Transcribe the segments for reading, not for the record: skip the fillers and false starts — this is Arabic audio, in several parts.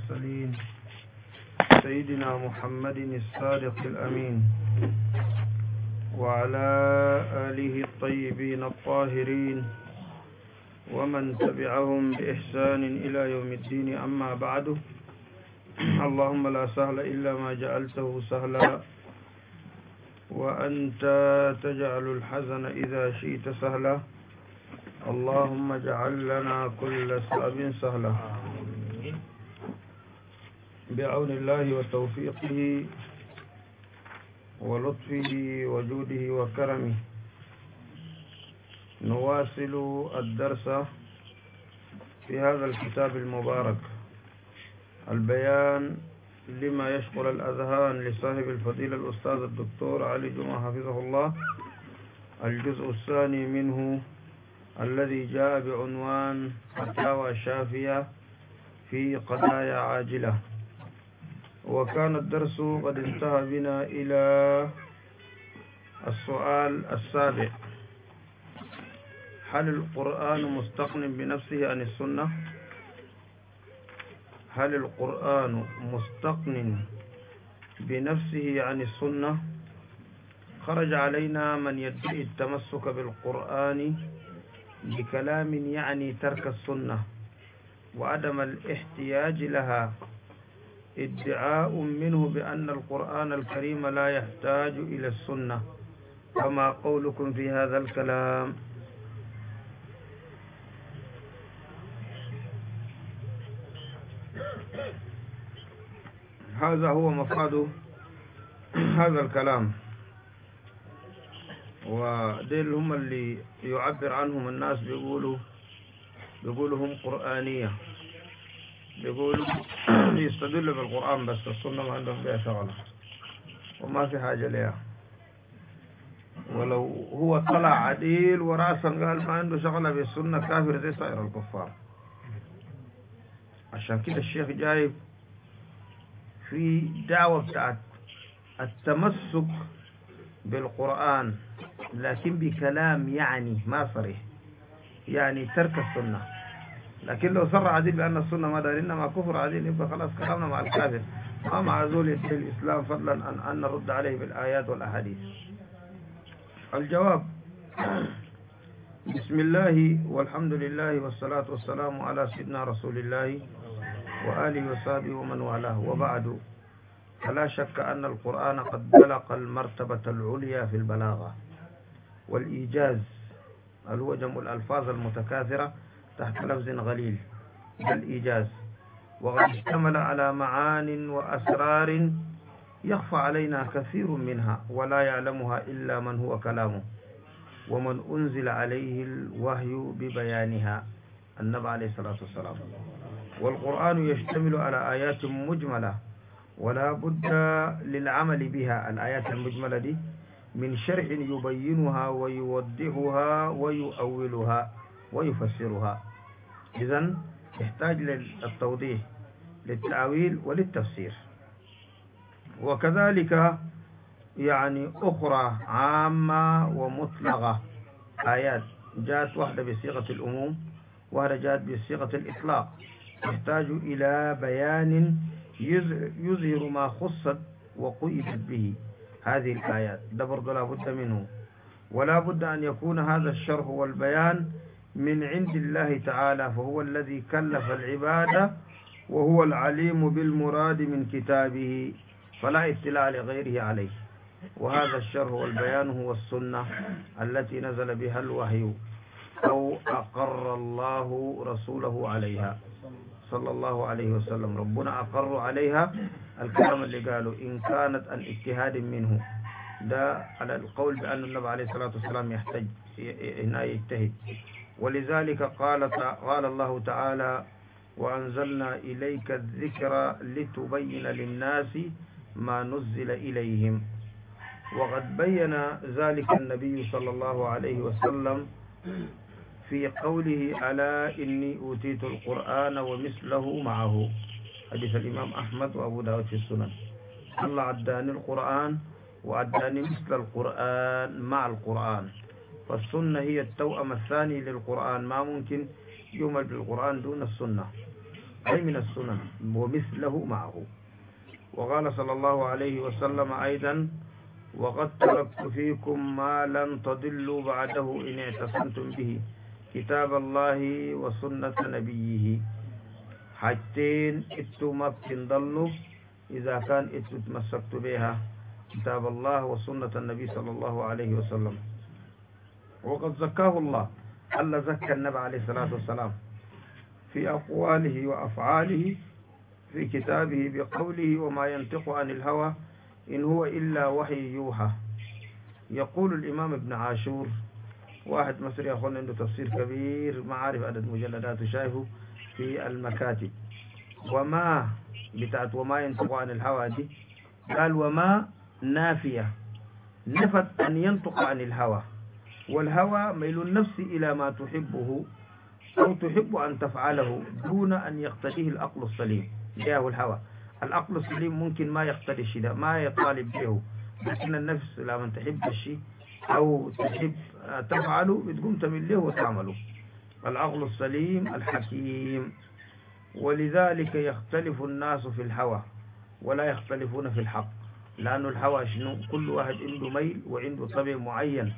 المرسلين سيدنا محمد الصادق الأمين وعلى آله الطيبين الطاهرين ومن تبعهم بإحسان إلى يوم الدين. أما بعد، اللهم لا سهل إلا ما جعلته سهلا وأنت تجعل الحزن إذا شئت سهلا. اللهم اجعل لنا كل صعب سهلا بعون الله وتوفيقه ولطفه وجوده وكرمه. نواصل الدرس في هذا الكتاب المبارك، البيان لما يشغل الأذهان لصاحب الفضيلة الأستاذ الدكتور علي جمعة حفظه الله، الجزء الثاني منه الذي جاء بعنوان فتاوى شافية في قضايا عاجلة. وكان الدرس قد انتهى بنا إلى السؤال السابع: هل القرآن مستقن بنفسه عن السنة؟ هل القرآن مستقن بنفسه عن السنة؟ خرج علينا من يدعي التمسك بالقرآن بكلام يعني ترك السنة وعدم الاحتياج لها، ادعاء منه بأن القرآن الكريم لا يحتاج إلى السنة. فما قولكم في هذا الكلام؟ هذا هو مفاد هذا الكلام، وديل هم اللي يعبر عنهم الناس بيقولوا هم قرآنية، بيقولوا يستدل بالقرآن بس السنة ما عندهم بها شغلة وما في حاجة لها. ولو هو طلع عديل وراسا قال ما عنده شغلة بالسنة كافر زي سائر الكفار. عشان كده الشيخ جايب في دعوة بتاعت التمسك بالقرآن لكن بكلام يعني ما صريح، يعني ترك السنة. لكن لو صر عديل بأن السنة ما دار إنما كفر عديل يبقى خلاص كلامنا مع الكافر، ما مع زول الإسلام، فضلا أن نرد عليه بالآيات والأحاديث. الجواب: بسم الله والحمد لله والصلاة والسلام على سيدنا رسول الله وآله وصحبه ومن والاه، وبعد، فلا شك أن القرآن قد بلغ المرتبة العليا في البلاغة والإيجاز، هو جمع الألفاظ المتكاثرة تحت لفظ غليل بالإيجاز، وقد اشتمل على معان وأسرار يخفى علينا كثير منها ولا يعلمها إلا من هو كلامه ومن أنزل عليه الوحي ببيانها، النبي عليه الصلاة والسلام. والقرآن يشتمل على آيات مجملة ولا بد للعمل بها، الآيات المجملة دي، من شرح يبينها ويوضحها ويؤولها ويفسرها. إذن يحتاج للتوضيح، للتأويل وللتفسير. وكذلك يعني أخرى عامة ومطلقة، آيات جاءت واحدة بصيغة الأموم واحدة جاءت بصيغة الإطلاق، يحتاج إلى بيان يظهر ما خصت وقيدت به هذه الآيات، ده برضه لا بد منه. ولا بد أن يكون هذا الشرح والبيان من عند الله تعالى، فهو الذي كلف العبادة وهو العليم بالمراد من كتابه، فلا اطلاع لغيره عليه. وهذا الشرح والبيان هو السنة التي نزل بها الوحي أو أقر الله رسوله عليها صلى الله عليه وسلم. ربنا أقر عليها الكلام اللي قالوا إن كانت عن اجتهاد منه، ده على القول بأن النبي عليه الصلاة والسلام يحتاج هنا يجتهد. ولذلك قال الله تعالى: وأنزلنا إليك الذكر لتبين للناس ما نزل إليهم. وقد بين ذلك النبي صلى الله عليه وسلم في قوله: ألا إني أوتيت القرآن ومثله معه، حديث الإمام أحمد وأبو داود في السنن. الله عداني القرآن وعداني مثل القرآن مع القرآن، فالسنة هي التوأم الثاني للقرآن، ما ممكن يمل بالقرآن دون السنة. أي من السنن ومثله معه. وقال صلى الله عليه وسلم أيضا: وقد تركت فيكم ما لن تضلوا بعده إن اعتصمتم به، كتاب الله وسنة نبيه. حاجتين اتو ما بتنضلوا إذا كان اتو تمسكت بها، كتاب الله وسنة النبي صلى الله عليه وسلم. وقد زكاه الله، ألا زكى النبي عليه الصلاة والسلام في أقواله وأفعاله في كتابه بقوله: وما ينطق عن الهوى إن هو إلا وحي يوحى. يقول الإمام ابن عاشور، واحد مصري أخونا عنده تفسير كبير، ما عارف عدد مجلداته، شايفه في المكاتب. وما بتاعت وما ينطق عن الهوى دي، قال وما نافية، نفت أن ينطق عن الهوى، والهوى ميل النفس إلى ما تحبه أو تحب أن تفعله دون أن يقتضيه العقل السليم. جاءه الهوى، العقل السليم ممكن ما يقتضي الشيء ده، ما يطالب به، لكن النفس لما تحب الشيء أو تحب تفعله بتقوم تميل له وتعمله. العقل السليم الحكيم. ولذلك يختلف الناس في الهوى ولا يختلفون في الحق، لأن الهوى شنو؟ كل واحد عنده ميل وعنده طبع معين،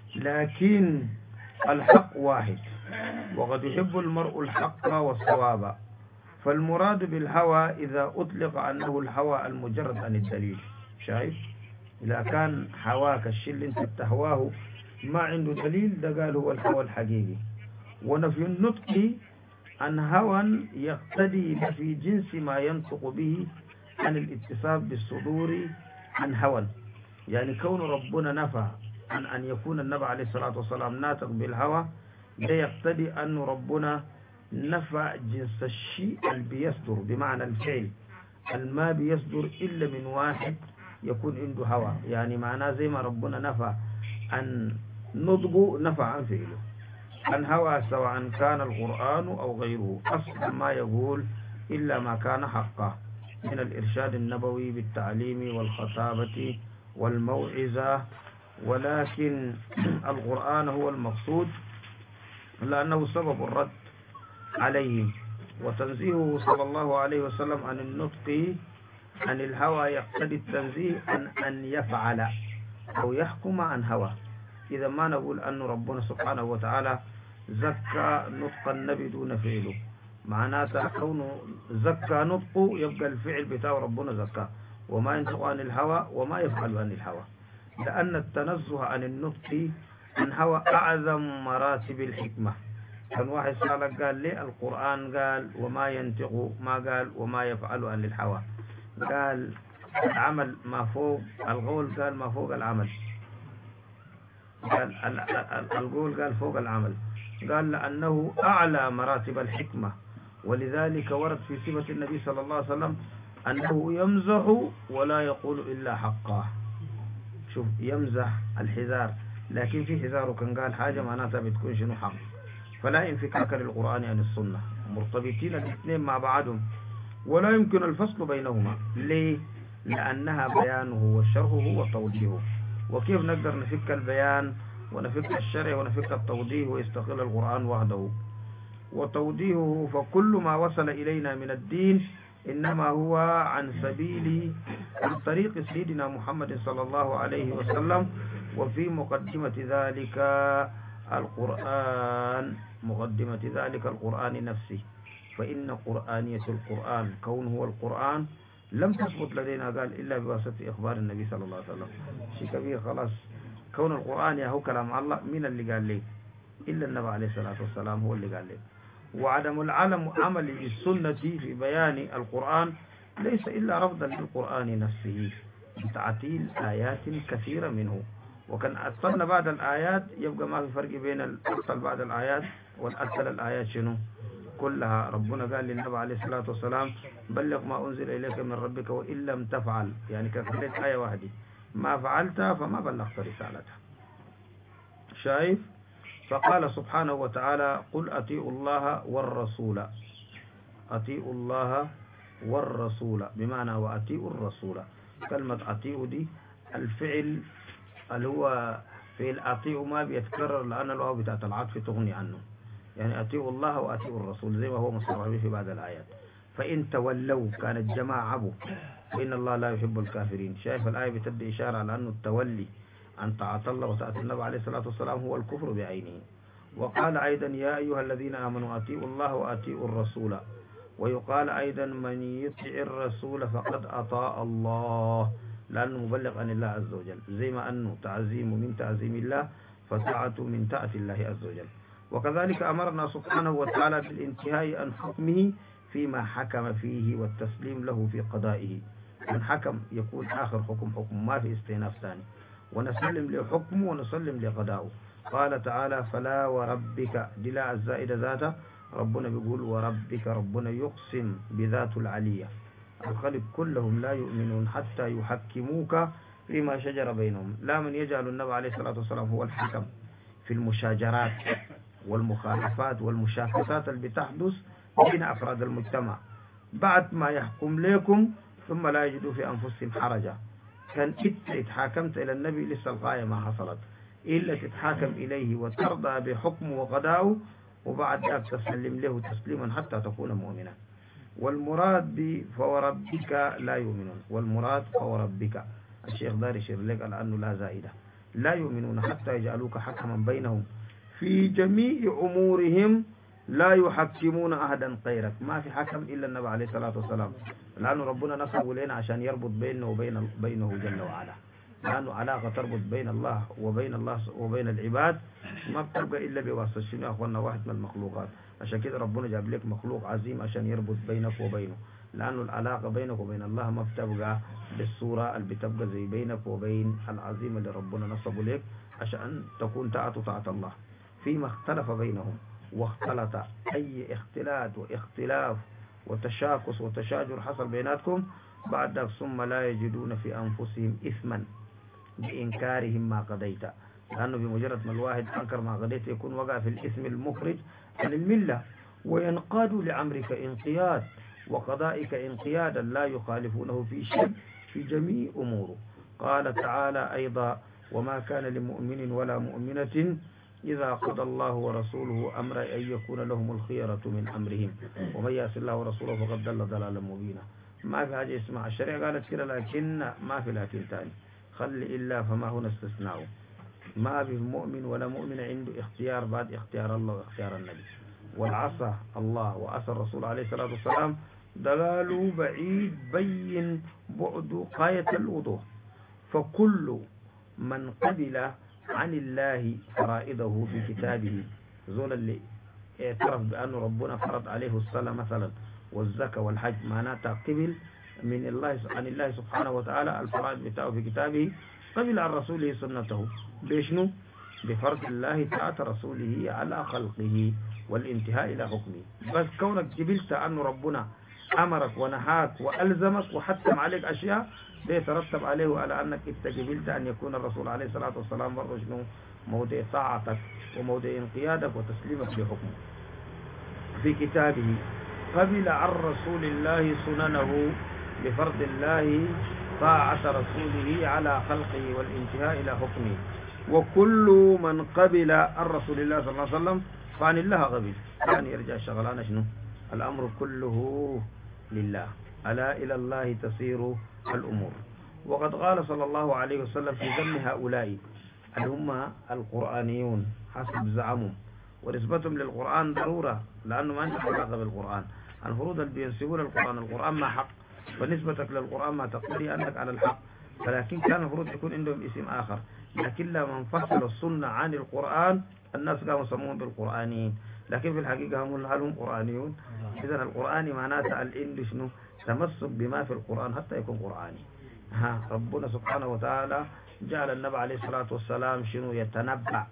لكن الحق واحد. وقد يحب المرء الحق والصواب، فالمراد بالهوى إذا أطلق أنه الهوى المجرد عن الدليل. شايف؟ إذا كان هواك الشيء اللي انت بتهواه ما عنده دليل، ده قال هو الهوى الحقيقي. ونفي النطق عن هوى يقتضي نفي جنس ما ينطق به عن الاتصاف بالصدور عن هوى، يعني كون ربنا نفى عن أن يكون النبي عليه الصلاة والسلام ناطق بالهوى، ده يقتضي أن ربنا نفى جنس الشيء اللي بيصدر، بمعنى الفعل ما بيصدر إلا من واحد يكون عنده هوى، يعني معناه زي ما ربنا نفى عن نطقه نفى عن فعله. الهوى سواء كان القرآن أو غيره أصلا ما يقول إلا ما كان حقا من الإرشاد النبوي بالتعليم والخطابة والموعظة، ولكن القرآن هو المقصود لأنه سبب الرد عليهم. وتنزيهه صلى الله عليه وسلم عن النطق عن الهوى يقتضي التنزيه عن أن يفعل أو يحكم عن هوى. إذا ما نقول أن ربنا سبحانه وتعالى زكى نطق النبي دون فعله، معناته كونه زكى نطقه يبقى الفعل بتاع ربنا زكاه، وما ينطق عن الهوى وما يفعل عن الهوى، لأن التنزه عن النطق عن هوى أعظم مراتب الحكمة. كان واحد سألك قال لي القرآن قال وما ينطق، ما قال وما يفعل عن الهوى، قال العمل ما فوق القول، قال ما فوق العمل، قال القول قال فوق العمل، قال لأنه أعلى مراتب الحكمة. ولذلك ورد في صفة النبي صلى الله عليه وسلم أنه يمزح ولا يقول إلا حقا. شوف، يمزح الحذار، لكن في حذاره كان قال حاجة معناتها بتكون شنو حق. فلا انفكاك للقرآن عن السنة، مرتبطين الاثنين مع بعضهم ولا يمكن الفصل بينهما. ليه؟ لأنها بيانه وشرحه وتوضيحه. وكيف نقدر نفك البيان ونفك الشرع ونفك التوضيح ويستقل القرآن وحده؟ وتوضيحه فكل ما وصل إلينا من الدين إنما هو عن طريق سيدنا محمد صلى الله عليه وسلم. وفي مقدمة ذلك القرآن نفسه، فإن قرآنية القرآن كونه هو القرآن لم تثبت لدينا قال إلا بواسطة إخبار النبي صلى الله عليه وسلم. شيء كبير خلاص. كون القرآن يا هو كلام الله، من اللي قال لي؟ إلا النبي عليه الصلاة والسلام هو اللي قال لي. وعدم عمل السنة في بيان القرآن ليس إلا رفضا للقرآن نفسه بتعطيل آيات كثيرة منه. وكان أصلنا بعد الآيات يبقى ما في فرق بين الأصل بعد الآيات والأصل الآيات شنو كلها. ربنا قال للنبي عليه الصلاة والسلام بلغ ما أنزل إليك من ربك وإن لم تفعل، يعني كفلت آية واحدة ما فعلتها فما بلغت رسالتها. شايف؟ فقال سبحانه وتعالى قل أطيعوا الله والرسول. أطيعوا الله والرسول بمعنى وأطيعوا الرسول. كلمة أطيعوا دي الفعل اللي هو فعل أطيعوا ما بيتكرر لأن الواو بتاعت العطف تغني عنه، يعني أطيعوا الله وأطيعوا الرسول زي ما هو مصرح به في بعض الآيات. فإن تولوا كانت جماعة أبو، فإن الله لا يحب الكافرين. شايف الآية بتدي إشارة على أنه التولي عن طاعة الله وطاعة النبي عليه الصلاة والسلام هو الكفر بعينه. وقال أيضا يا أيها الذين آمنوا أطيعوا الله وأطيعوا الرسول. ويقال أيضا من يطع الرسول فقد أطاع الله، لأنه مبلغ عن الله عز وجل، زي ما أنه تعظيم من تعظيم الله فطاعة من طاعة الله عز وجل. وكذلك أمرنا سبحانه وتعالى بالانتهاء عن حكمه فيما حكم فيه والتسليم له في قضائه. من حكم يكون آخر حكم ما في استئناف ثاني، ونسلم لحكمه ونسلم لقضائه. قال تعالى فلا وربك دلاء الزائدة ذاته، ربنا بيقول وربك، ربنا يقسم بذات العلية. الخلق كلهم لا يؤمنون حتى يحكموك فيما شجر بينهم. لا من يجعل النبي عليه الصلاة والسلام هو الحكم في المشاجرات والمخالفات والمشاكسات اللي بتحدث بين أفراد المجتمع، بعد ما يحكم لكم ثم لا يجدوا في أنفسهم حرجا. كان اتحاكمت إلى النبي لسه الغاية ما حصلت إلا تتحاكم إليه وترضى بحكمه وقضاءه، وبعد ذلك تسلم له تسليما حتى تكون مؤمنا. والمراد فوربك لا يؤمنون، والمراد فوربك الشيخ داري يشير لك على أنه لا زائدة، لا يؤمنون حتى يجعلوك حكما بينهم في جميع أمورهم لا يحكمون أحدا غيرك. ما في حكم إلا النبي عليه الصلاة والسلام، لأنه ربنا نصبه لنا عشان يربط بينه وبينه جل وعلا، لأنه علاقة تربط بين الله وبين العباد ما بتبقى إلا بواسطة شنو يا أخوانا؟ واحد من المخلوقات. عشان كده ربنا جاب لك مخلوق عظيم عشان يربط بينك وبينه، لأنه العلاقة بينك وبين الله ما بتبقى بالصورة اللي بتبقى زي بينك وبين العظيم اللي ربنا نصبه لك عشان تكون طاعة الله. فيما اختلف بينهم واختلط أي اختلاط واختلاف وتشاكس وتشاجر حصل بيناتكم بعد ذلك ثم لا يجدون في أنفسهم إثما بإنكارهم ما قضيت، لأنه بمجرد ما الواحد أنكر ما قضيت يكون وقع في الإثم المخرج عن الملة، وينقاد لأمرك انقياد وقضائك انقيادا لا يخالفونه في شيء في جميع أموره. قال تعالى أيضا وما كان لمؤمن ولا مؤمنة إذا قضى الله ورسوله أمر أن يكون لهم الخيرة من أمرهم ومن يعص الله ورسوله فقد ضل ضلالا مبينا. ما في حاجة اسمها الشريعة قالت كده، لكن ما في لكن تاني، خلي إلا فما هنا استثناء. ما في مؤمن ولا مؤمن عنده اختيار بعد اختيار الله واختيار النبي، والعصى الله وعصى الرسول عليه الصلاة والسلام دلال بعيد بين بعد غاية الوضوح. فكل من قبل عن الله فرائضه في كتابه، زول اللي اعترف بأنه ربنا فرض عليه الصلاة مثلا والزكاة والحج، معناتها قبل من الله عن الله سبحانه وتعالى الفرائض بتاعه في كتابه، قبل عن رسوله سنته بشنو؟ بفرض الله تعالى رسوله على خلقه والانتهاء إلى حكمه. بس كونك جبلت أن ربنا أمرك ونهاك وألزمك وحتم عليك أشياء ده يترتب عليه على أنك استجبلت أن يكون الرسول عليه الصلاة والسلام برضه شنو؟ موضع طاعتك وموضع انقيادك وتسليمك لحكمه في كتابه. قبل عن رسول الله سننه بفرض الله طاعة رسوله على خلقه والانتهاء إلى حكمه. وكل من قبل عن رسول الله صلى الله عليه وسلم فعن الله قبل، يعني يرجع الشغلانة شنو؟ الأمر كله لله، ألا إلى الله تصير الأمور. وقد قال صلى الله عليه وسلم في ذم هؤلاء اللي هم القرآنيون حسب زعمهم ونسبتهم للقرآن ضرورة، لأنه ما عندهم علاقة بالقرآن. الفروض اللي بينسبون القرآن ما حق، فنسبتك للقرآن ما تقتضي أنك على الحق، فلكن كان المفروض يكون عندهم اسم آخر. لكن لما انفصل السنة عن القرآن الناس قاموا يسمون بالقرآنيين، لكن في الحقيقة هم هل هم قرآنيون؟ إذن القرآن معناته الإنجليش شنو؟ تمسك بما في القرآن حتى يكون قرآني. ربنا سبحانه وتعالى جعل النبي عليه الصلاة والسلام شنو؟ يتنبأ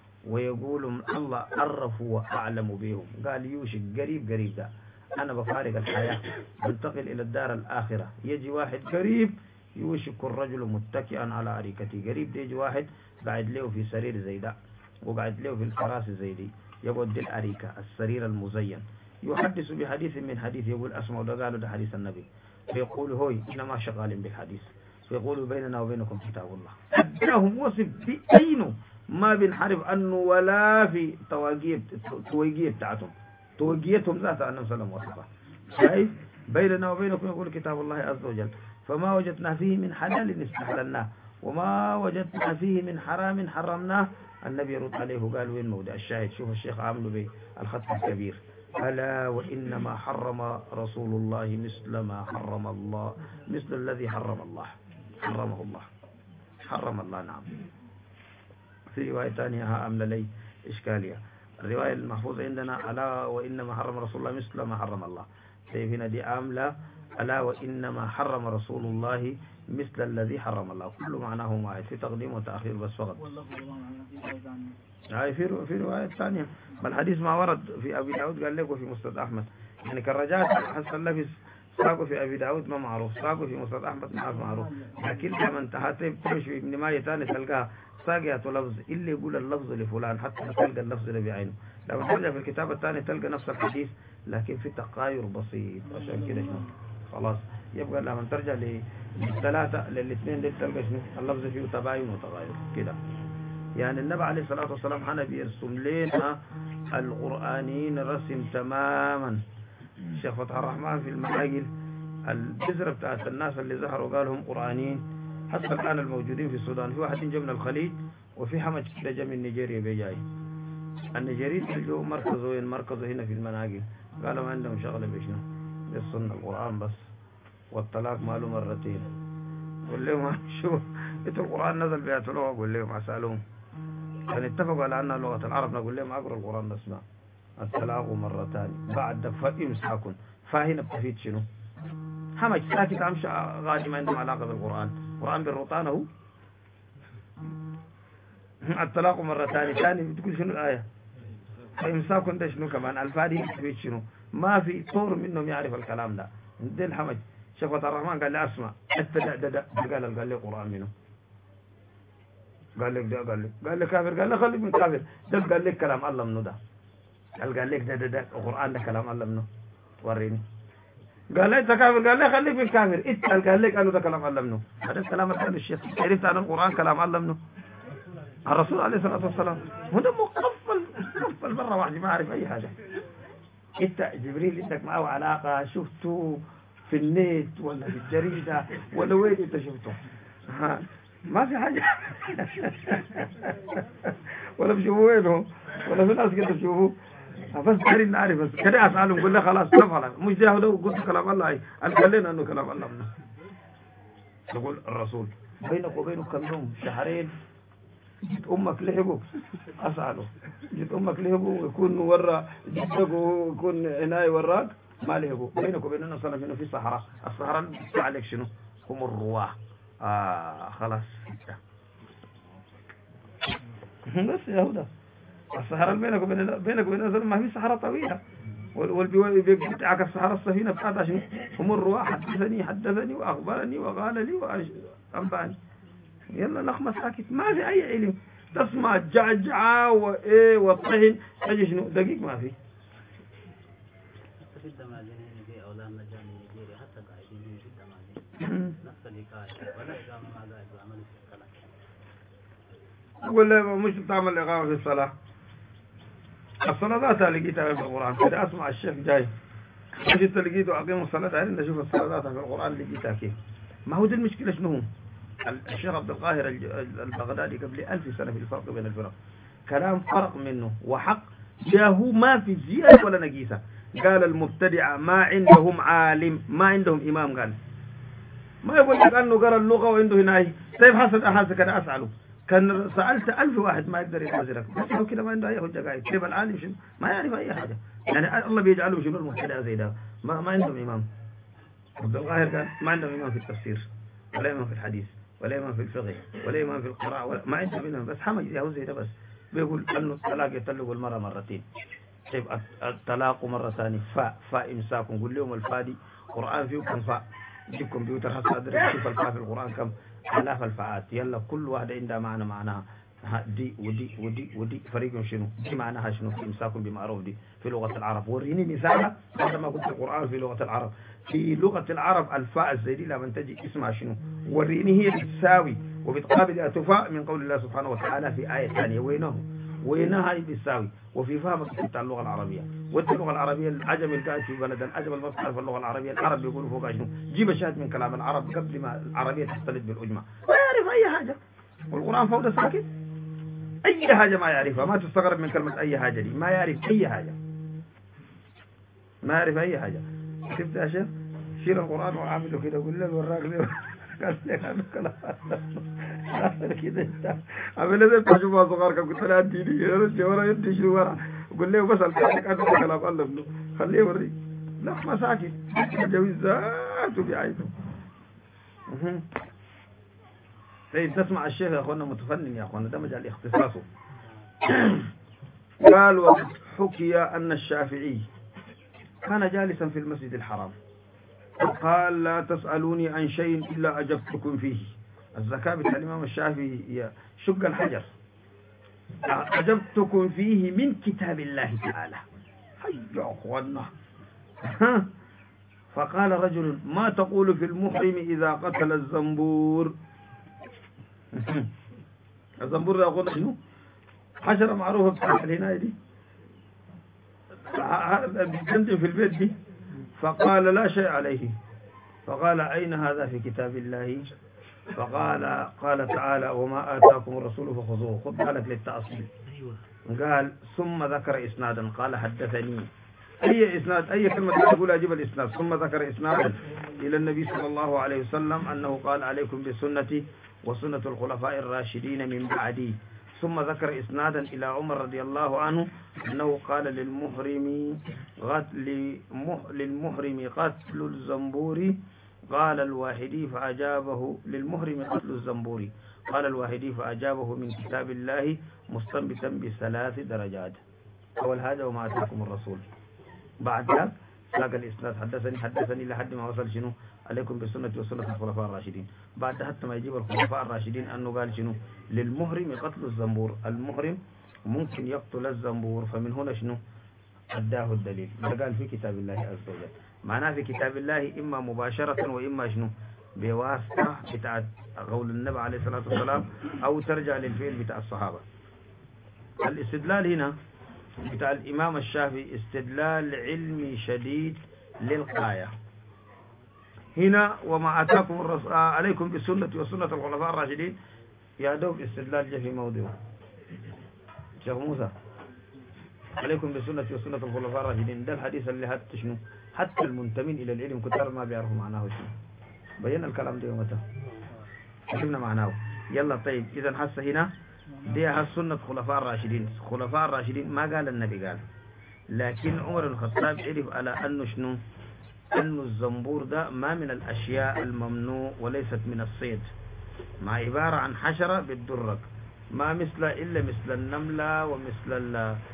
ويقول الله عرف وأعلم بهم، قال يوشك قريب ده أنا بفارق الحياة انتقل إلى الدار الآخرة، يجي واحد قريب يوشك الرجل متكئا على أريكته، قريب يجي واحد قاعد له في سرير زي ده وقاعد له في الكراسي زي دي، يقعد دي الأريكة السرير المزين، يحدث بحديث من حديث، يقول أسمع ده قالوا ده حديث النبي، فيقول هوي إنما شغالين بالحديث، فيقولوا بيننا وبينكم كتاب الله. أداهم وصف بأينه ما بنحرف أنه ولا في توجيه بتاعتهم، توجيتهم ذات أنه سلم وصفه، شايف بيننا وبينكم يقول كتاب الله عز وجل فما وجدنا فيه من حلال استحللناه وما وجدنا فيه من حرام حرمناه. النبي يرد عليه قال وين موضع الشاهد؟ شوف الشيخ عامله به الخط الكبير ألا وإنما حرم رسول الله مثل ما حرم الله مثل الذي حرم الله حرمه الله حرم الله. نعم. في رواية ثانية أمل لي إشكالية الرواية المحفوظة عندنا ألا وإنما حرم رسول الله مثل ما حرم الله. طيب هنا دي عاملة ألا وإنما حرم رسول الله مثل الذي حرم الله كل معناه واحد في تقديم وتأخير بس فقط. هاي في رواية ثانية بل الحديث ما ورد في أبي داود قال لك وفي مسند أحمد يعني كالرجاء حسن لفظ ساقه في أبي داود ما معروف ساقه في مسند أحمد ما معروف لكن لما انتهت تمشي ابن ماجه ثاني تلقاها ساقية لفظ اللي يقول اللفظ لفلان حتى تلقى اللفظ اللي بعينه. لما ترجع في الكتاب الثاني تلقى نفس الحديث لكن في تغاير بسيط عشان كده شنو خلاص يبقى لما ترجع للثلاثة للاثنين دي تلقى شنو اللفظ فيه تباين وتغاير كده. يعني النبي عليه الصلاة والسلام حنا بيرسم لنا القرآنيين رسم تماما. الشيخ فتح الرحمن في المعاقل البذرة بتاعت الناس اللي ظهروا قال هم قرآنيين حتى الآن الموجودين في السودان في واحد جاء من الخليج وفي حمج كده جاء من نيجيريا بيجاي. النيجيريين تلقوا مركزه هنا في المناقل قالوا ما عندهم شغلة بشنو يصن القرآن بس والطلاق ماله مرتين. قول لهم شو انتوا القرآن نزل بيات لغة قول لهم أسألهم كان اتفقوا على أنها لغة العرب نقول لهم أقرأ القرآن نسمع الطلاق مرتان بعد فإمساكن فهنا بتفيد شنو حمج ساكت أمشى غادي ما عندهم علاقة بالقرآن القرآن بالروطانة هو الطلاق مرتان ثاني بتقول شنو الآية فإمساكن ده شنو كمان الفادي بتفيد شنو ما في طور منهم يعرف الكلام ده ده الحمج. شيخ فتح الرحمن قال لي اسمع ده قال لي قرآن منه قال لك ده قال لك كافر قال لي خليك من كافر ده قال لك كلام الله منه ده قال لك ده القرآن ده كلام الله منه وريني قال لي انت كافر قال لي خليك من كافر انت قال لك قالوا ده كلام الله منه هذا الكلام اللي قاله الشيخ عرفت عن القرآن كلام الله منه الرسول عليه الصلاة والسلام هذا مقفل مرة واحدة ما أعرف أي حاجة. انت جبريل عندك معه علاقة شفته في النت ولا في الجريدة ولا وين انت شفته ما في حاجة ولا بشوفوا وينهم ولا في ناس كده بشوفوا بس دارين نعرف بس كده أسألهم قل لي خلاص نفعل مش ده هو قلت كلام الله قال لنا أنه كلام الله منه. يقول الرسول بينك وبينه كم يوم شهرين جيت أمك لهبه أسأله جيت أمك لهبه ويكون ورا جدك ويكون هناي وراك ما لهبه بينك وبيننا صلى الله في الصحراء الصحراء عليك شنو هم الرواه خلاص بس يا هدى الصحراء بينك وبين ما في صحراء طويلة والبيوت بتاعك الصحراء السفينة بتاعتها شنو هم الرواه حدثني وأخبرني وقال لي وأنبأني يلا نخمة ساكت ما في أي علم تسمع جعجعة وإيه والطهن تجي شنو دقيق ما في. أقول له مش تعمل إقامة في الصلاة الصلاة ذاتها لقيتها في القرآن كده أسمع الشيخ جاي مش أنت لقيته أقيم الصلاة عندنا نشوف الصلاة ذاتها في القرآن لقيتها كيف ما هو دي المشكلة شنو الشيخ عبد القاهر البغدادي قبل 1000 سنة في الفرق بين الفرق كلام فرق منه وحق جاهو ما في زيادة ولا نقيسة. قال المبتدعة ما عندهم عالم ما عندهم إمام قال ما يقول لك أنه قرأ اللغة وعنده هناي طيب حسن أحاسة كده أسأله كان سألت 1000 واحد ما يقدر يفسرك بس هو كده ما عنده أي حجة قاعد طيب العالم شنو ما يعرف أي حاجة يعني الله بيجعله شنو المبتدع زي ده ما عندهم إمام. عبد القاهر قال ما عندهم إمام في التفسير ولا إمام في الحديث ولا إمام في الفقه ولا إمام في القراءة ولا ما عندهم إمام بس حمد يهوز زي ده بس بيقول أنه الطلاق يطلق المرأة مرتين طيب الطلاق مرة ثانية فاء إمساك نقول لهم الفادي قرآن فيه كم فاء جيب كمبيوتر حتى أدرك شوف الفاء في القرآن كم آلاف الفاءات يلا كل واحدة عندها معناها دي ودي فريق شنو دي معناها شنو في إمساك بمعروف دي في لغة العرب وريني مثال بعد ما قلت القرآن في لغة العرب في لغة العرب الفاء الزيدي لما تجي اسمها شنو وريني هي بتساوي وبتقابل أتفاء من قول الله سبحانه وتعالى في آية ثانية وينه وينها بيساوي وفي فهمك بتاع اللغة العربية. وانت اللغة العربية العجم القاعد في بلد العجم اللي ما بتعرف اللغة العربية، العرب بيقولوا فوق شنو، جيب شاهد من كلام العرب قبل ما العربية تختلط بالأجمع، ما يعرف أي حاجة. والقرآن فوق ساكت، أي حاجة ما يعرفها. ما تستغرب من كلمة أي حاجة دي، ما يعرف أي حاجة، ما يعرف أي حاجة. شفت يا شيخ؟ شيل القرآن وعامله كده قول له وراك ليه قال لك هذا كلام كده انت عامل زي تشوفها صغار قلت له اديني يا رجل ورا يدي شنو ورا قول له بس الكلام هذا كلام الله ابنه خليه يوريك. لا ما ساكت الجويز ذاته بعينه. طيب تسمع الشيخ يا اخوانا متفنن يا اخوانا، ده مجال اختصاصه. قال وحكي أن الشافعي كان جالسا في المسجد الحرام قال لا تسألوني عن شيء إلا أجبتكم فيه. الزكاة بتاع الإمام الشافعي هي شق الحجر، أجبتكم فيه من كتاب الله تعالى. هيا أخوانا. فقال رجل ما تقول في المحرم إذا قتل الزنبور؟ الزنبور ده أقول شنو؟ حشرة معروفة بتاعت الهناية دي بتنتم في البيت دي. فقال لا شيء عليه. فقال أين هذا في كتاب الله؟ قال تعالى وما آتاكم الرسول فخذوه. خذ بالك للتأصيل. قال ثم ذكر إسنادا قال حدثني. أي إسناد؟ أي كلمة تقول أجيب الإسناد. ثم ذكر إسنادا إلى النبي صلى الله عليه وسلم أنه قال عليكم بسنتي وسنة الخلفاء الراشدين من بعدي. ثم ذكر إسنادا إلى عمر رضي الله عنه أنه قال للمحرم قتل الزنبور. قال الواحدي فأجابه للمحرم قتل الزنبور. قال الواحدي فأجابه من كتاب الله مستنبتا ب3 درجات. أول هذا وما أتاكم الرسول. بعد ذلك ساق الإسناد حدثني لحد ما وصل شنو عليكم بسنة وسنة الخلفاء الراشدين. بعد حتى ما يجيب الخلفاء الراشدين أنه قال شنو للمحرم قتل الزنبور. المحرم ممكن يقتل الزنبور، فمن هنا شنو أداه الدليل. ما قال في كتاب الله عز وجل، معناه في كتاب الله إما مباشرة وإما شنو بواسطة بتاعت قول النبي عليه الصلاة والسلام أو ترجع للفعل بتاع الصحابة. الاستدلال هنا بتاع الإمام الشافعي استدلال علمي شديد للغاية. هنا وما أتاكم الرسول عليكم بسنة وسنة الخلفاء الراشدين يا دوب استدلال جاء في موضوع. شيخ موسى عليكم بسنة وسنة الخلفاء الراشدين ده الحديث اللي حتى شنو حتى المنتمين إلى العلم كتار ما بيعرفوا معناه شنو. بينا الكلام ده متى شفنا معناه. يلا طيب إذا حس هنا دي سنة خلفاء الراشدين. خلفاء الراشدين ما قال النبي قال، لكن عمر بن الخطاب عرف على أنه شنو أنه الزنبور ده ما من الأشياء الممنوع وليست من الصيد، ما عبارة عن حشرة بتضرك ما مثل إلا مثل النملة ومثل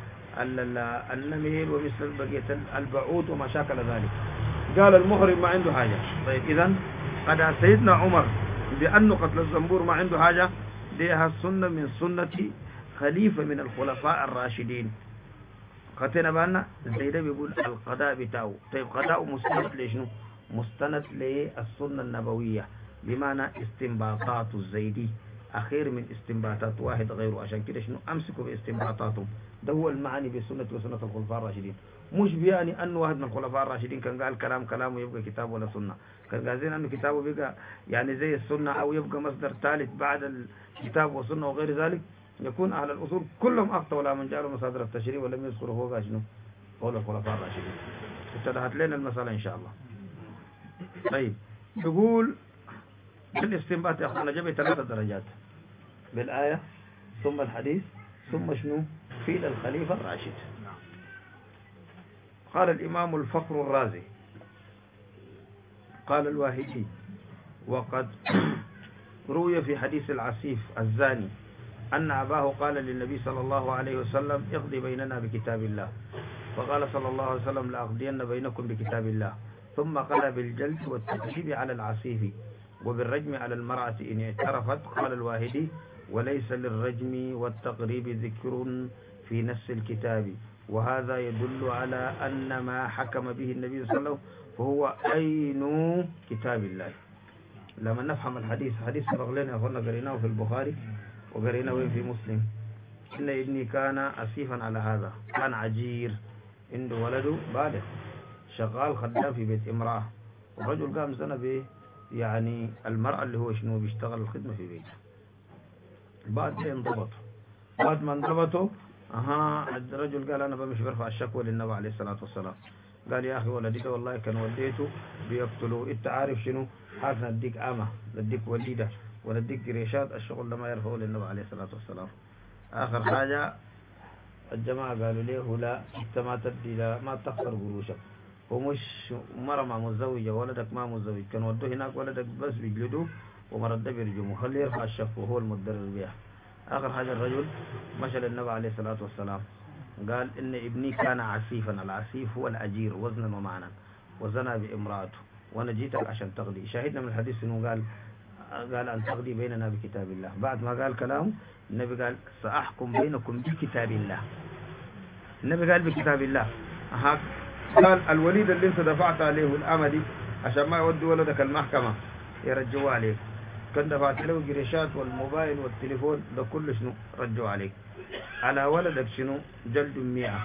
النمل ومثل بقية البعوض وما شاكل ذلك. قال المحرم ما عنده حاجة. طيب إذن قد سيدنا عمر بأنه قتل الزنبور ما عنده حاجة. ديها السنة من سنة خليفة من الخلفاء الراشدين. خطينا بالنا زي ده بيقول القضاء بتاعه. طيب قضاء مستند لشنو؟ مستند للسنة النبوية بمعنى استنباطات الزيدي أخير من استنباطات واحد غيره. عشان كده شنو أمسكوا باستنباطاتهم. ده هو المعني بسنة وسنة الخلفاء الراشدين. مش بيعني أنه واحد من الخلفاء الراشدين كان قال كلامه يبقى كتاب ولا سنة. كان قاعدين أنه كتابه بقى يعني زي السنة أو يبقى مصدر ثالث بعد الكتاب والسنة وغير ذلك. يكون أهل الأصول كلهم أخطأوا ولا من جعلوا مصادر التشريع ولم يذكروا فوق شنو قول الخلفاء الراشدين. اتضحت لنا المسألة إن شاء الله. طيب يقول بالاستنباط يا أخوانا جاب 3 درجات بالآية ثم الحديث ثم شنو فيل الخليفة الراشد. قال الإمام الفخر الرازي قال الواحدي وقد روي في حديث العسيف الزاني أن أباه قال للنبي صلى الله عليه وسلم اقضي بيننا بكتاب الله. فقال صلى الله عليه وسلم لأقضين بينكم بكتاب الله. ثم قال بالجلد والتكذيب على العسيف وبالرجم على المرأة إن اعترفت. قال الواحدي وليس للرجم والتقريب ذكر في نفس الكتاب، وهذا يدل على أن ما حكم به النبي صلى الله عليه وسلم فهو عين كتاب الله. لما نفهم الحديث حديث رغلين أخونا قريناه في البخاري وقريناه في مسلم إن ابني كان أسيفا على هذا، كان عجير، عنده ولده بالغ شغال خدام في بيت امرأة، والرجل قام سنة ب يعني المرأة اللي هو شنو بيشتغل الخدمة في بيته. بعد ما انضبطوا، بعد ما انضبطوا الرجل قال أنا بمشي برفع الشكوى للنبي عليه الصلاة والسلام. قال يا أخي ولديك والله كان وديته بيقتلوا، أنت عارف شنو حاس نديك أمة، نديك وليدة، ونديك قريشات، الشغل لما يرفعوا للنبي عليه الصلاة والسلام. آخر حاجة الجماعة قالوا له لا أنت ما تدي، لا ما تخسر قروشك، ومش مرة ما متزوجة، ولدك ما متزوج، كان ودوه هناك ولدك بس بيجلدوه ومرة ده بيرجموه، خليه يرفع الشكوى وهو المتضرر بها. آخر حاجة الرجل مشى للنبي عليه الصلاة والسلام قال إن ابني كان عسيفا، العسيف هو الأجير وزنا ومعنى، وزنى بامرأته، وأنا جيتك عشان تقضي. شاهدنا من الحديث إنه قال أن تقضي بيننا بكتاب الله. بعد ما قال كلامه النبي قال سأحكم بينكم بكتاب الله. النبي قال بكتاب الله. قال الوليد اللي انت دفعت عليه الأمدي عشان ما يودي ولدك المحكمة يرجعوا عليك، كان دفعت له قريشات والموبايل والتليفون ده كله شنو رجعوا عليك. على ولدك شنو جلد 100،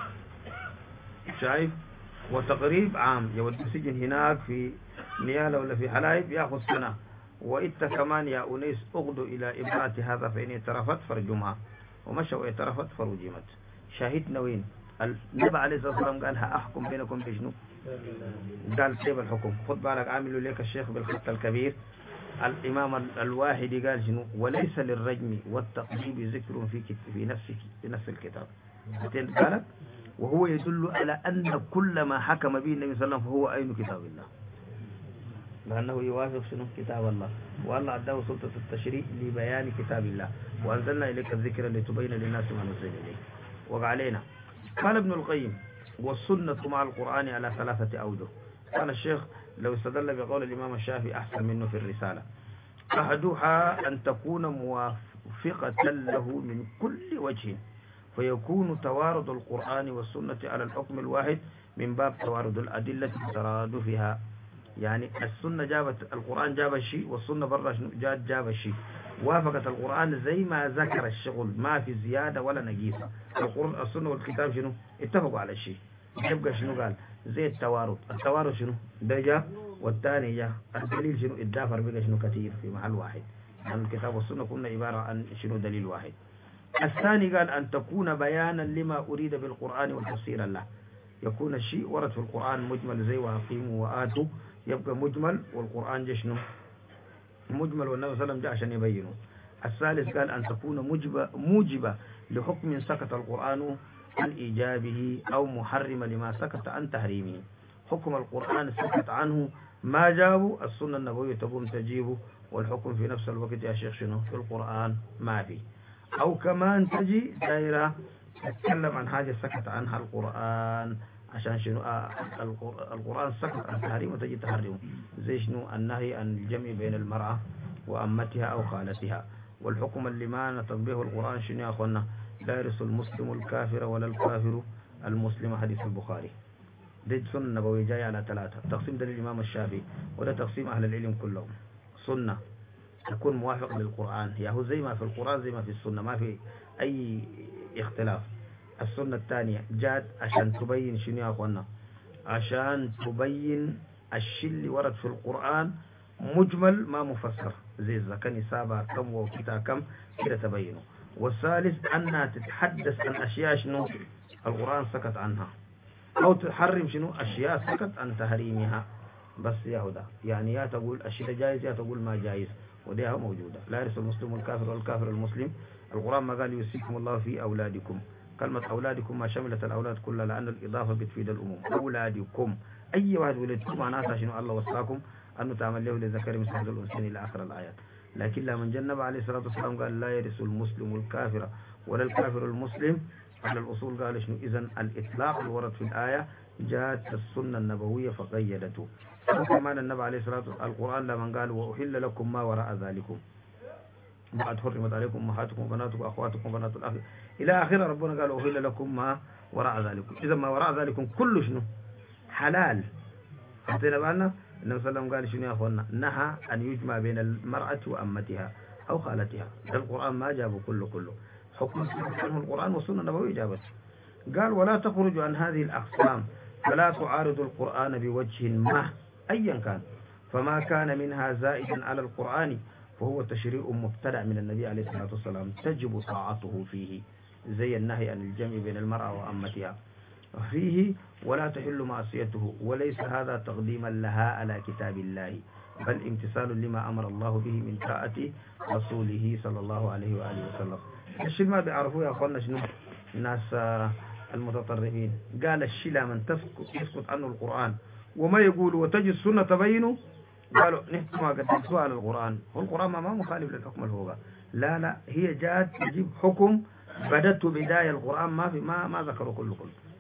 شايف، وتقريب عام يودي سجن هناك في نيالة ولا في حلايب ياخذ سنة. وإنت كمان يا أنيس اغدوا إلى امرأة هذا فإن اعترفت فرجمها، ومشوا اعترفت فرجمت. شاهدنا وين؟ النبي عليه الصلاة والسلام قال أحكم بينكم بشنو؟ قال كيف الحكم؟ خد بالك عاملوا لك الشيخ بالخط الكبير. الإمام الواحدي قال شنو؟ وليس للرجم والتقديم ذكر في نفس الكتاب. بالك؟ وهو يدل على أن كل ما حكم به النبي صلى الله عليه وسلم فهو عين كتاب الله، لأنه يوافق شنو كتاب الله، والله أداه سلطة التشريع لبيان كتاب الله، وأنزلنا إليك الذكر لتبين للناس ما نزل إليك. وعلينا قال ابن القيم والسنة مع القرآن على 3 أوجه. قال الشيخ لو استدل بقول الإمام الشافعي أحسن منه في الرسالة. أحدها أن تكون موافقة له من كل وجه، فيكون توارد القرآن والسنة على الحكم الواحد من باب توارد الأدلة وترادفها. يعني السنة جابت القرآن جاب الشيء، والسنة برا جاب الشيء، وافقت القرآن زي ما ذكر الشغل، ما في زيادة ولا نقيصة. السنة والكتاب شنو اتفقوا على الشيء، يبقى شنو قال زي التوارد شنو ده جاء والثاني جاء، الدليل شنو الدافر بقى شنو كثير في محل واحد، يعني الكتاب والسنة كنا عبارة عن شنو دليل واحد. الثاني قال أن تكون بيانا لما أريد بالقرآن وتفسيرا له، يكون الشيء ورد في القرآن مجمل زي وأقيموا وآتوا، يبقى مجمل والقرآن جاء شنو مجمل، والنبي صلى الله عليه وسلم جاء عشان يبينه. الثالث قال أن تكون موجبة لحكم سكت القرآن عن إيجابه أو محرم لما سكت عن تحريمه. حكم القرآن سكت عنه ما جابه، السنة النبوية تقوم تجيبه، والحكم في نفس الوقت يا شيخ شنو في القرآن ما في. أو كمان تجي دائرة تتكلم عن حاجة سكت عنها القرآن عشان شنو القرآن سكت عن تحريم وتجي تحرمه، زي شنو النهي عن الجمع بين المرأة وأمتها أو خالتها. والحكم اللي ما نطبقه القرآن شنو يا أخوانا؟ لا يرث المسلم الكافر ولا الكافر المسلم، حديث البخاري. دي سنة نبوية جاية على 3. تقسيم ده للإمام الشافعي، وده تقسيم أهل العلم كلهم. سنة تكون موافق للقرآن، هو زي ما في القرآن زي ما في السنة، ما في أي اختلاف. السنة الثانية جاءت عشان تبين شنو يا أخوانا؟ عشان تبين الشيء اللي ورد في القرآن مجمل ما مفسر، زي الزكاة نسابها كم وكتا كم كده تبينه. والثالث أنها تتحدث عن أشياء شنو القرآن سكت عنها، أو تحرم شنو أشياء سكت عن تحريمها. بس يا هدا يعني يا تقول الشيء جائز يا تقول ما جائز، ودي موجودة. لا يرث المسلم الكافر والكافر المسلم. القرآن ما قال يوصيكم الله في أولادكم، كلمة أولادكم ما شملت الأولاد كلها، لأن الإضافة بتفيد الأموم. أولادكم أي واحد ولدتم معناتها شنو الله وصاكم أنه تعمل له للذكر مثل حظ الأنثيين إلى آخر الآيات. لكن لما جنب عليه الصلاة والسلام قال لا يرث المسلم الكافر ولا الكافر المسلم، على الأصول قال شنو إذن الإطلاق الورد في الآية جاءت السنة النبوية فقيدته. وكمان النبي عليه الصلاة والسلام القرآن لما قال وأحل لكم ما وراء ذلكم بعد حرمت عليكم أمهاتكم وبناتكم وأخواتكم وبنات الأخ إلى آخره، ربنا قال أحل لكم ما وراء ذلكم. إذا ما وراء ذلكم كل شنو حلال. حطينا بالنا النبي صلى الله عليه وسلم قال شنو يا أخوانا؟ نهى أن يجمع بين المرأة وأمتها أو خالتها. ده القرآن ما جابه كله. حكم عنه القرآن والسنة النبوية جابت. قال ولا تخرج عن هذه الأقسام فلا تعارض القرآن بوجه ما أيا كان، فما كان منها زائدا على القرآن فهو تشريع مبتدع من النبي عليه الصلاة والسلام تجب طاعته فيه، زي النهي عن الجمع بين المرأة وأمتها فيه ولا تحل معصيته، وليس هذا تقديما لها على كتاب الله بل امتثال لما أمر الله به من طاعة رسوله صلى الله عليه وآله وسلم. الشيء ما بيعرفوه يا أخوانا شنو الناس المتطرفين، قال الشيء من يسكت عنه القرآن وما يقول وتجي السنة تبينه، قالوا نحن ما قدمتوها على القرآن، والقرآن ما مخالف للحكم الهوغة. لا هي جاءت تجيب حكم بدته بداية القرآن ما ذكروا كله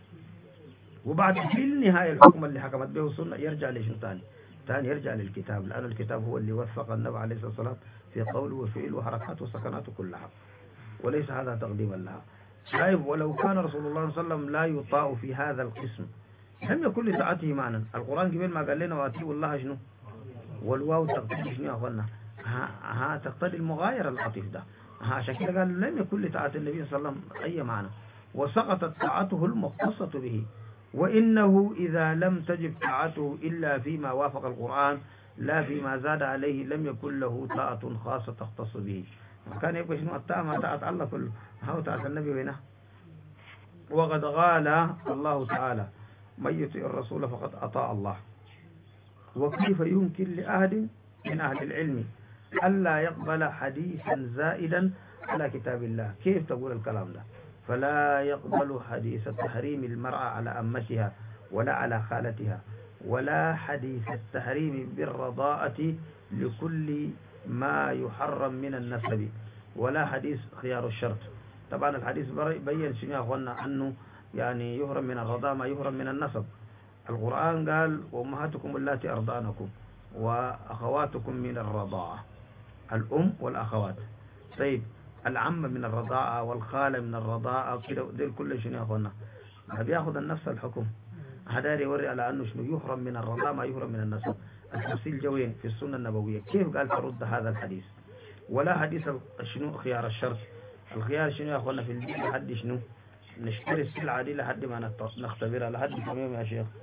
وبعد في النهاية الحكم اللي حكمت به السنة يرجع لشنو ثاني يرجع للكتاب، لأن الكتاب هو اللي وثق النبي عليه الصلاة والسلام في قوله وفعله وحركاته وسكناته كلها، وليس هذا تقديما لها. طيب ولو كان رسول الله صلى الله عليه وسلم لا يطاع في هذا القسم لم يكن لطاعته معنى. القرآن قبل ما قال لنا واتقوا الله شنو، والواو تقتضي شنو يا اخوانا؟ ها تقتضي المغايرة العاطف ده. عشان كده قال لم يكن لطاعة النبي صلى الله عليه وسلم أي معنى، وسقطت طاعته المختصة به، وإنه إذا لم تجب طاعته إلا فيما وافق القرآن لا فيما زاد عليه لم يكن له طاعة خاصة تختص به. كان يبقى شنو الطاعة ما طاعة الله كله، هو طاعة النبي هنا. وقد قال الله تعالى من يطيع الرسول فقد أطاع الله. وكيف يمكن لأحد من أهل العلم ألا يقبل حديثا زائدا على كتاب الله؟ كيف تقول الكلام ده؟ فلا يقبل حديث تحريم المرأة على أمتها ولا على خالتها، ولا حديث التحريم بالرضاءة لكل ما يحرم من النسب، ولا حديث خيار الشرط. طبعا الحديث بين شنو يا أخوانا أنه يعني يهرم من الرضاء ما يهرم من النسب. القرآن قال وأمهاتكم اللاتي أرضعنكم وأخواتكم من الرضاعة، الأم والأخوات. طيب العم من الرضاعة والخالة من الرضاعة كده دول كل شنو يا أخوانا بياخذ نفس الحكم. هذا يوري على أنه شنو يهرم من الرضاعة ما يهرم من النسب. التفصيل جوين في السنة النبوية. كيف قال ترد هذا الحديث؟ ولا حديث شنو خيار الشرط. الخيار شنو يا أخوانا في الدين لحد شنو نشتري السلعة دي لحد ما نختبرها لحد كم يوم يا شيخ؟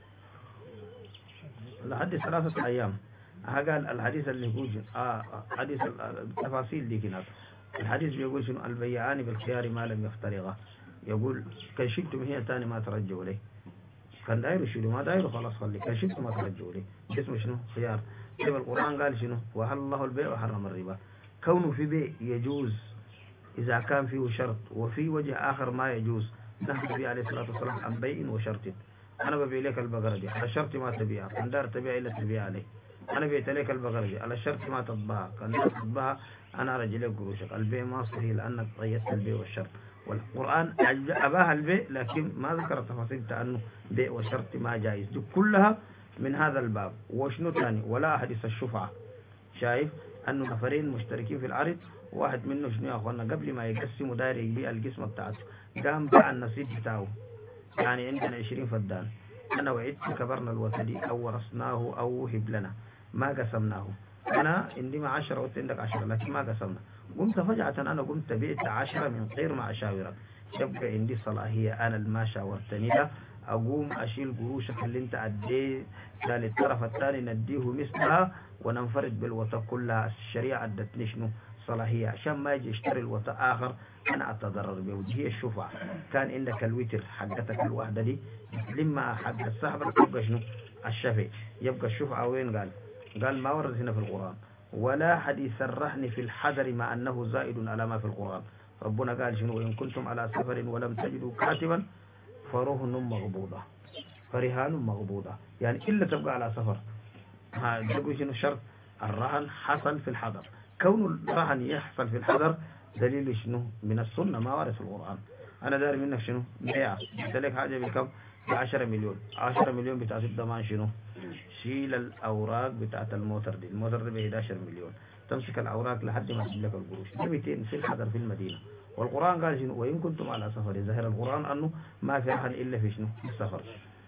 لحد 3 أيام. قال الحديث اللي يقول حديث التفاصيل دي كده. الحديث بيقول شنو البيعان بالخيار ما لم يفترقا، يقول كان شئتم هي تاني ما ترجعوا ليه، كان دايروا شنو ما دايروا خلاص خلي، كان شئتم ما ترجعوا ليه اسمه شنو خيار. طيب القرآن قال شنو وحل الله البيع وحرم الربا. كونه في بيع يجوز إذا كان فيه شرط، وفي وجه آخر ما يجوز. نهى النبي عليه الصلاة والسلام عن بيع وشرط. أنا ببيع لك البقرة دي على شرط ما تبيعها، كان دار تبيع إلا تبيع عليه. أنا بيت لك البقرة دي على شرط ما تطبعها، كان دار تطبعها أنا أرجع لك قروشك. البيع ما صحيح لأنك قيدت البيع والشرط. والقرآن أباها البيع لكن ما ذكر تفاصيل أنه بيع وشرط ما جائز. دي كلها من هذا الباب. وشنو ثاني؟ ولا حديث الشفعة. شايف أنه نفرين مشتركين في العرض، واحد منه شنو يا أخوانا قبل ما يقسموا داير يبيع القسمة بتاعته قام باع النصيب بتاعه. يعني عندنا 20 فدان، أنا وعدت كبرنا الوثدي أو ورثناه أو هب لنا ما قسمناه. أنا عندي 10 وأنت عندك 10 لكن ما قسمنا. قمت فجأة أنا قمت بيت 10 من غير ما أشاورك، يبقى عندي صلاحية أنا اللي شاورتني ده أقوم أشيل قروشك اللي أنت عديه للطرف الثاني نديه مثلها وننفرد بالوطا كلها. الشريعة ادتني شنو صلاحية عشان ما يجي يشتري الوطا آخر أنا أتضرر به. ودي هي الشفعة. كان عندك الوتر حقتك الواحدة دي لما حق الصحبة يبقى شنو الشفع. يبقى الشفعة وين؟ قال ما ورد هنا في القرآن. ولا حديث الرهن في الحذر مع أنه زائد على ما في القرآن. ربنا قال شنو وإن كنتم على سفر ولم تجدوا كاتبا فرهن مغبوضة فرهان مغبوضة، يعني إلا تبقى على سفر. يقول شنو الشرط؟ الرهن حصل في الحضر. كون الرهن يحصل في الحضر دليل شنو من السنة ما ورد في القرآن. أنا داري منك شنو بيع لك حاجة بكم ب10 مليون. 10 مليون بتاعت الضمان شنو شيل الأوراق بتاعت الموتر دي. الموتر دي ب11 مليون. تمسك الأوراق لحد ما تجيب لك القروش. ده 200 في الحضر في المدينة. والقرآن قال شنو وإن كنتم على سفر. ظاهر القرآن أنه ما في رهن إلا في شنو في السفر.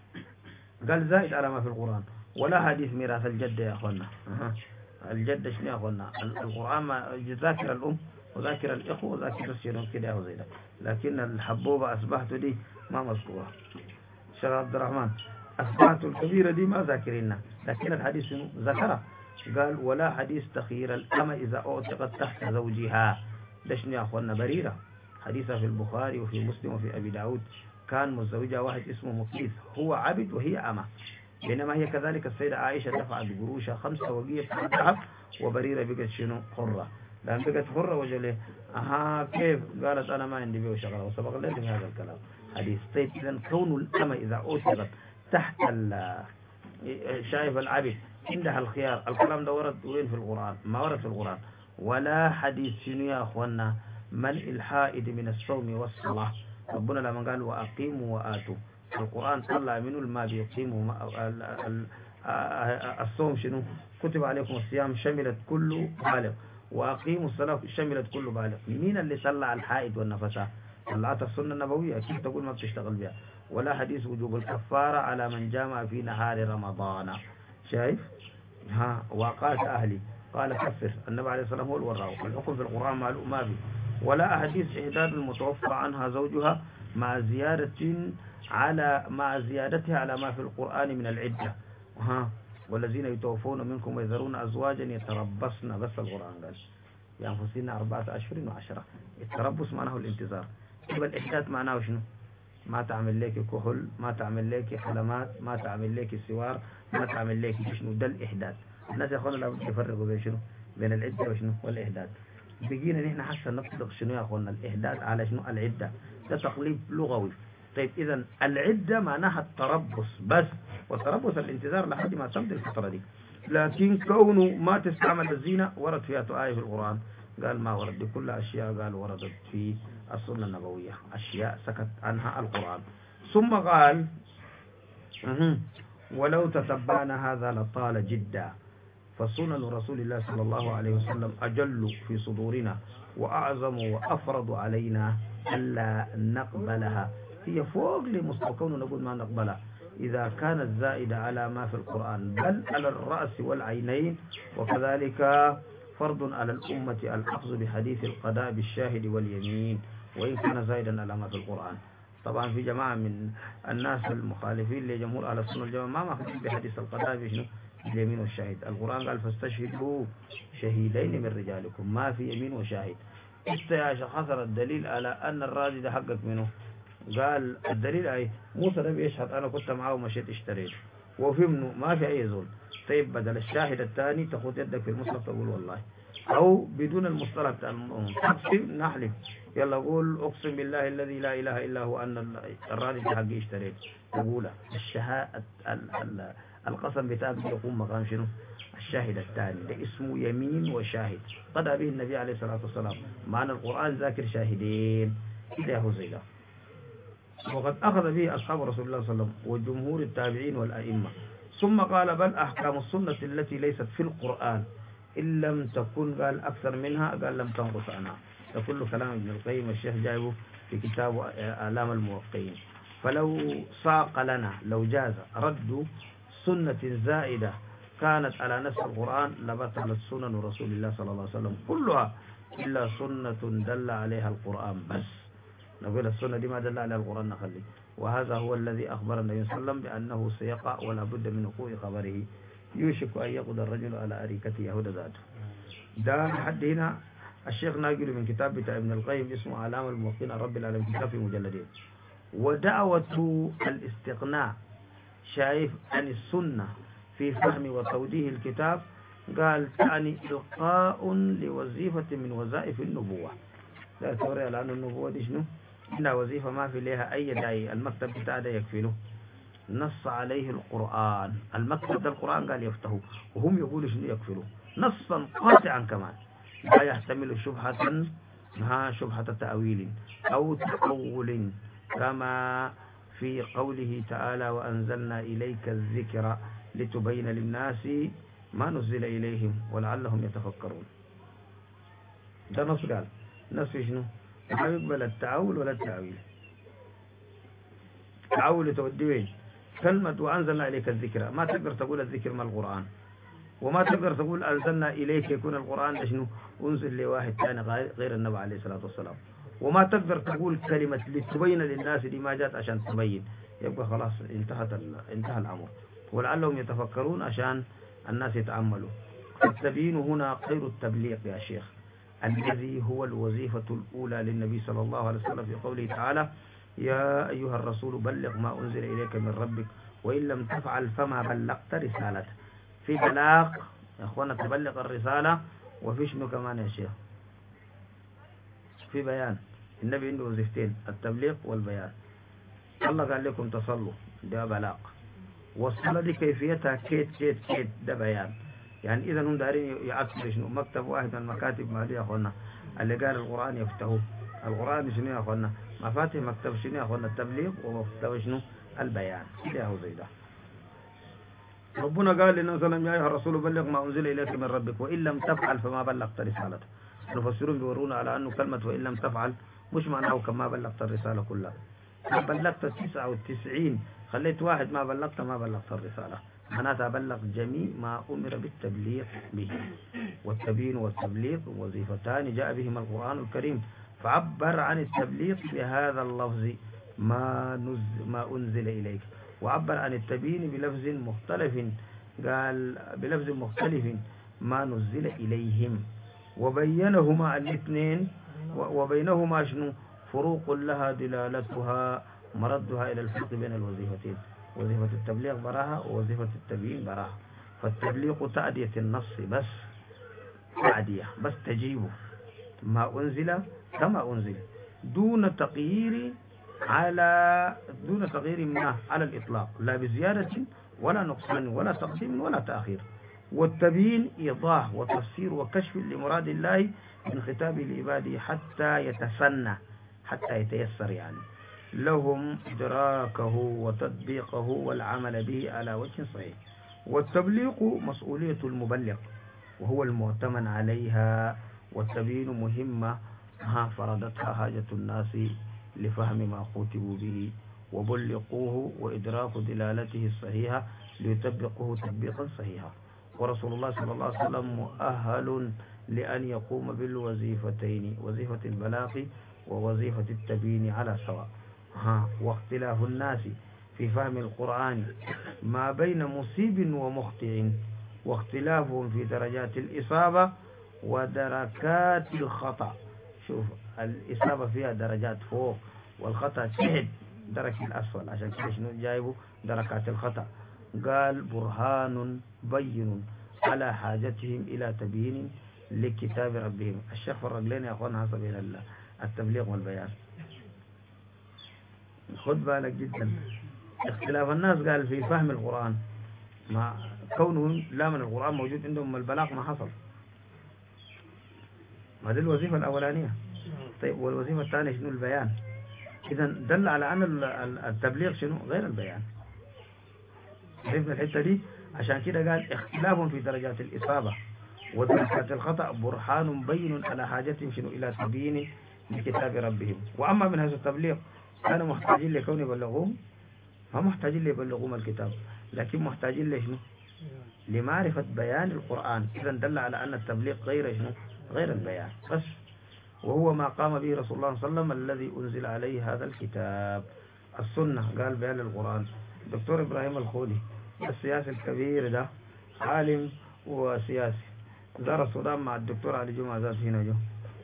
قال زائد على ما في القرآن. ولا حديث ميراث الجدة يا أخوانا. الجدة شنو يا أخوانا؟ القرآن ما ذاكر الأم وذاكر الإخوة وذاكر الشنو كده وزي ده، لكن الحبوبة أصبحت دي ما مذكورة. شيخ عبد الرحمن أصبحت الكبيرة دي ما ذاكرينها، لكن الحديث شنو ذكرها، قال ولا حديث تخير الأمة إذا أعتقت تحت زوجها. ده شنو يا أخوانا؟ بريرة، حديثها في البخاري وفي مسلم وفي أبي داود، كان متزوجها واحد اسمه مقيس، هو عبد وهي أمة، بينما هي كذلك السيدة عائشة دفعت قروشها 5 وقية من الذهب، وبريرة بقت شنو حرة، لأن بقت حرة وجله كيف؟ قالت أنا ما عندي بيه شغلة، وسبق لنا في هذا الكلام حديث. طيب إذا كون الأمة إذا أوثقت تحت شايف العبد عندها الخيار، الكلام ده ورد وين في القرآن؟ ما ورد في القرآن ولا حديث. شنو يا أخوانا؟ منع الحائد من الصوم والصلاة، ربنا لما قال وأقيموا وآتوا، القرآن طلع منه ما بيقيموا الصوم شنو؟ كتب عليكم الصيام شملت كل بالغ، وأقيموا الصلاة شملت كل بالغ. مين اللي طلع الحائد والنفساء؟ طلعت السنة النبوية، كيف تقول ما بتشتغل بها؟ ولا حديث وجوب الكفارة على من جامع في نهار رمضان، شايف؟ وقات أهلي قال كفر، النبي عليه الصلاة والسلام هو الوراه، الحكم في القرآن معلوم ما في. ولا أحاديث إحداد المتوفى عنها زوجها مع زيادتها على ما في القرآن من العدة. والذين يتوفون منكم ويذرون أزواجا يتربصن، بس القرآن قال لأنفسهن 4 أشهر و10. التربص معناه الانتظار. يبقى الإحداث معناه شنو؟ ما تعمل لك كحل، ما تعمل لك حلمات، ما تعمل لك سوار، ما تعمل لك شنو. ده الإحداث. الناس يا أخوانا لابد يفرقوا بين شنو؟ بين العدة وشنو والإحداث. بقينا نحن حتى نطلق شنو يا أخوانا الإحداث على شنو العدة، ده تقليب لغوي. طيب إذا العدة معناها التربص بس، والتربص الانتظار لحد ما تمضي الفترة دي. لكن كونه ما تستعمل الزينة ورد فيها آية في القرآن، قال ما ورد. دي كل أشياء قال وردت في السنة النبوية، أشياء سكت عنها القرآن. ثم قال ولو تتبعنا هذا لطال جدا، فسنن رسول الله صلى الله عليه وسلم أجل في صدورنا وأعظم وأفرض علينا ألا نقبلها. هي فوق لمستوى كونه نقول ما نقبلها إذا كانت زائدة على ما في القرآن، بل على الرأس والعينين. وكذلك فرض على الأمة الأخذ بحديث القضاء بالشاهد واليمين وإن كان زائدا على ما في القرآن. طبعا في جماعة من الناس المخالفين لجمهور أهل السنة والجماعة ما مأخذين بحديث القضاء بشنو؟ اليمين والشاهد. القرآن قال فاستشهدوا شهيدين من رجالكم، ما في يمين وشاهد. انت يا شيخ حصر الدليل على أن الراجل ده حقك منه؟ قال الدليل أي موسى ده بيشهد أنا كنت معه ومشيت اشتريت وفهمنه، ما في أي زول. طيب بدل الشاهد الثاني تاخذ يدك في المصحف تقول والله، أو بدون المصطلح تقسم نحلف يلا قول أقسم بالله الذي لا إله إلا هو أن الراجل حقي اشتريت، تقوله القسم بتاعك يقوم مقام شنو؟ الشاهد الثاني. ده اسمه يمين وشاهد، قضى به النبي عليه الصلاة والسلام. معنى القرآن ذاكر شاهدين إذا هو زي ده. وقد أخذ به أصحاب رسول الله صلى الله عليه وسلم وجمهور التابعين والأئمة. ثم قال بل أحكام السنة التي ليست في القرآن إن لم تكن قال أكثر منها قال لم تنقص عنها. ده كل كلام ابن القيم الشيخ جايبه في كتاب آلام الموقعين. فلو ساق لنا لو جاز رد سنة زائدة كانت على نفس القرآن لبطلت سنن رسول الله صلى الله عليه وسلم كلها إلا سنة دل عليها القرآن بس. نقول السنة دي ما دل عليها القرآن نخلي. وهذا هو الذي أخبر النبي صلى الله عليه وسلم بأنه سيقع ولا بد من وقوع خبره. يوشك أن يقضى الرجل على أريكته يهود ذاته. ده لحد هنا الشيخ ناقل من كتاب بتاع ابن القيم اسمه آلام الموقعين رب العالمين، كتاب في مجلدين. ودعوة الاستقناع شايف عن السنة في فهم وتوجيه الكتاب قال تعني إلقاء لوظيفة من وظائف النبوة. لا توري على أن النبوة دي شنو؟ إنها وظيفة ما في لها أي داعي، المكتب بتاع ده يكفله. نص عليه القرآن، المكتب ده القرآن قال يفتحه وهم يقولوا شنو يكفله نصا قاطعا كمان لا يحتمل شبهة تأويل أو تأول، كما في قوله تعالى وأنزلنا إليك الذكر لتبين للناس ما نزل إليهم ولعلهم يتفكرون. ده نص قال نص شنو؟ ما يقبل التعول ولا التأويل. تعول تودي وين؟ كلمة وأنزلنا إليك الذكر ما تقدر تقول الذكر ما القرآن، وما تقدر تقول أنزلنا إليك يكون القرآن شنو أنزل لواحد ثاني غير النبي عليه الصلاة والسلام. وما تقدر تقول كلمة لتبين للناس دي ما جات عشان تبين، يبقى خلاص انتهى الأمر. ولعلهم يتفكرون عشان الناس يتأملوا. التبيين هنا غير التبليغ يا شيخ، الذي هو الوظيفة الأولى للنبي صلى الله عليه وسلم في قوله تعالى: يا أيها الرسول بلغ ما أنزل إليك من ربك وإن لم تفعل فما بلغت رسالته. في بلاغ يا أخوانا، تبلغ الرسالة، وفي شنو كمان يا شيخ؟ في بيان. النبي عنده وظيفتين، التبليغ والبيان. الله قال لكم تصلوا، ده بلاغ. والصلاة دي كيفيتها كيت ده بيان. يعني إذا هم دارين يعكسوا شنو مكتب واحد من المكاتب ما دي يا أخوانا اللي قال القرآن يفتحوه. القرآن شنو يا أخوانا؟ مفاتيح مكتب شنو يا أخوانا؟ التبليغ، ومكتب شنو؟ البيان. كده هو زي ده. ربنا قال لنا مثلا: يا أيها الرسول بلغ ما أنزل إليك من ربك وإن لم تفعل فما بلغت رسالته. المفسرون بيورونا على أنه كلمة وإن لم تفعل مش معناه كما بلغت الرسالة كلها. ما بلغت 99، خليت واحد ما بلغت الرسالة، معناتها بلغ جميع ما أمر بالتبليغ به. والتبيين والتبليغ وظيفتان جاء بهما القرآن الكريم، فعبر عن التبليغ بهذا اللفظ ما أنزل إليك، وعبر عن التبيين بلفظ مختلف، قال بلفظ مختلف ما نزل إليهم، وبينهما الاثنين وبينهما شنو فروق لها دلالتها مردها إلى الفرق بين الوظيفتين. وظيفة التبليغ براها ووظيفة التبيين براها. فالتبليغ تأدية النص بس، تأدية بس، تجيبه ما أنزل كما أنزل دون تغيير ما على الإطلاق، لا بزيادة ولا نقصان ولا تقديم ولا تأخير. والتبيين إيضاح وتفسير وكشف لمراد الله من خطابه لعباده حتى يتسنى، حتى يتيسر يعني لهم إدراكه وتطبيقه والعمل به على وجه صحيح. والتبليغ مسؤولية المبلغ وهو المؤتمن عليها، والتبيين مهمة فرضتها حاجة الناس لفهم ما خطبوا به وبلغوه وإدراك دلالته الصحيحة ليطبقوه تطبيقا صحيحا. ورسول الله صلى الله عليه وسلم مؤهل لأن يقوم بالوظيفتين، وظيفة البلاغ ووظيفة التبيين على سواء. واختلاف الناس في فهم القرآن ما بين مصيب ومخطئ، واختلافهم في درجات الإصابة ودركات الخطأ. شوف، الإصابة فيها درجات فوق، والخطأ تحت درك الأسفل، عشان كده شنو جايبوا دركات الخطأ. قال: برهان بين على حاجتهم إلى تبيين لكتاب ربهم. الشيخ فرق لنا يا أخوانا حسب التبليغ والبيان. خد بالك جدا، اختلاف الناس قال في فهم القرآن، ما كونهم لا من القرآن موجود عندهم البلاغ ما حصل. ما دي الوظيفة الأولانية. طيب والوظيفة الثانية شنو؟ البيان. إذا دل على أن التبليغ شنو؟ غير البيان. عرفنا الحتة دي؟ عشان كده قال: اختلاف في درجات الإصابة ودرجات الخطأ برهان بين على حاجتهم شنو؟ إلى تبيين لكتاب ربهم. وأما من هذا التبليغ كانوا محتاجين لكون يبلغوهم، هم محتاجين ليبلغوهم الكتاب، لكن محتاجين لشنو؟ لمعرفة بيان القرآن. إذا دل على أن التبليغ غير شنو؟ غير البيان بس. وهو ما قام به رسول الله صلى الله عليه وسلم الذي أنزل عليه هذا الكتاب. السنة قال بيان القرآن. دكتور إبراهيم الخولي السياسي الكبير ده، عالم وسياسي، زار السودان مع الدكتور علي جمعة ذات هنا جو،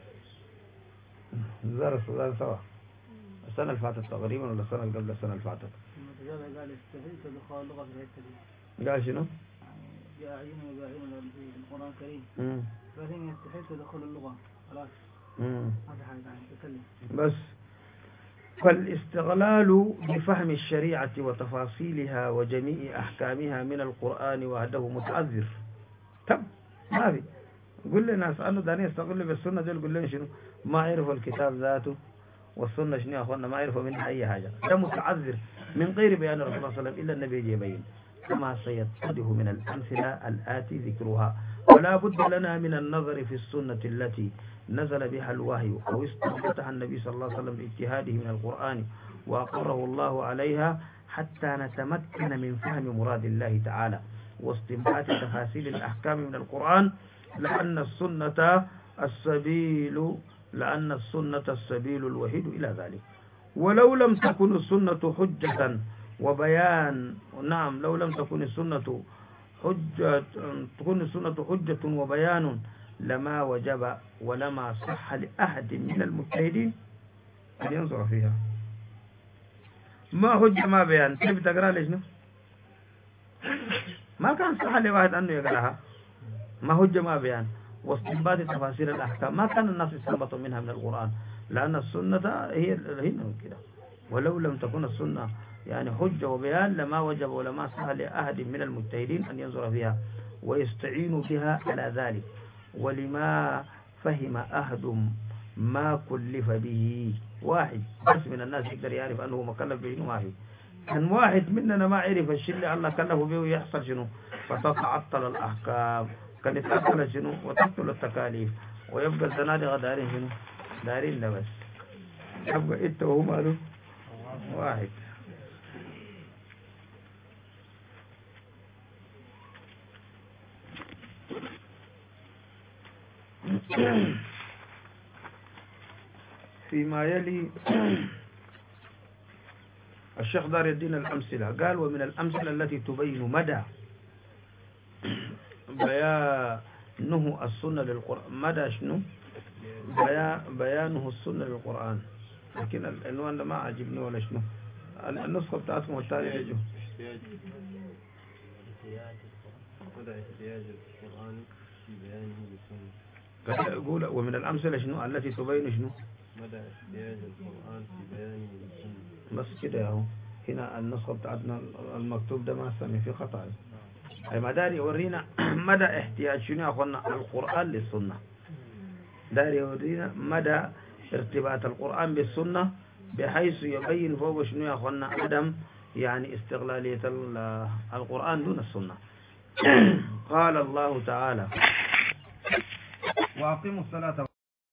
زار السودان سوا السنة اللي فاتت تقريبا، ولا السنة اللي قبل السنة اللي فاتت. قال استفيد تدخل اللغة في الحتة دي. قال شنو؟ جاء عين وباهين في القرآن الكريم. فهنا يستحيل تدخل اللغة خلاص. هذا حاجة تكلم. بس فالاستغلال بفهم الشريعة وتفاصيلها وجميع أحكامها من القرآن وحده متعذر. طب ما في، قل لنا أنه داني يستغل بالسنة دول، قل لنا شنو؟ ما عرفوا الكتاب ذاته والسنة شنو يا أخوانا؟ ما عرفوا منها أي حاجة. ده متعذر من غير بيان الرسول صلى الله عليه وسلم إلا النبي يجي يبين، كما سيتضح من الأمثلة الآتي ذكرها. ولا بد لنا من النظر في السنة التي نزل بها الوحي أو استنبطها النبي صلى الله عليه وسلم باجتهاده من القرآن وأقره الله عليها، حتى نتمكن من فهم مراد الله تعالى واستنباط تفاصيل الأحكام من القرآن، لأن السنة السبيل الوحيد إلى ذلك. ولو لم تكن السنة حجة وبيان، نعم، لو لم تكن السنة حجة وبيان لما وجب ولما صح لأحد من المجتهدين أن ينظر فيها. ما حجة ما بيان، كيف تقرأ ليش؟ ما كان صح لواحد أنه يقرأها. ما حجة ما بيان واستنباط تفاسير الأحكام، ما كان الناس يستنبطوا منها من القرآن، لأن السنة هي كده. ولو لم تكن السنة يعني حجة وبيان لما وجب ولما صح لأحد من المجتهدين أن ينظر فيها ويستعين بها على ذلك. ولما فهم أحد ما كلف به، واحد بس من الناس يقدر يعرف أنه مكلف به ما هي، كان واحد مننا ما عرف الشيء اللي الله كلفه به يحصل شنو، فتتعطل الأحكام، كان يتعطل شنو وتبطل التكاليف، ويبقى الزنادقة دارين شنو، دارين لا بس، يبقى إنت وهو ماله واحد. فيما يلي الشيخ دار يدينا الأمثلة، قال: ومن الأمثلة التي تبين مدى بيانه السنة للقرآن، مدى شنو بيانه السنة للقرآن. لكن العنوان ما عجبني ولا شنو، النسخة بتاعتهم والتالي يجو مدى احتياج القرآن في بيانه للسنة. يقول ومن الأمثلة شنو التي تبين شنو مدى احتياج القرآن في بيانه للسنة. بس كده اهو، هنا النسخة بتاعتنا المكتوب ده ما سمي فيه خطأ. أي ما داري يورينا مدى احتياج شنو يا أخوانا القرآن للسنة، داري يورينا مدى ارتباط القرآن بالسنة بحيث يبين فوق شنو يا أخوانا عدم يعني استغلالية القرآن دون السنة. قال الله تعالى: وأقيموا الصلاة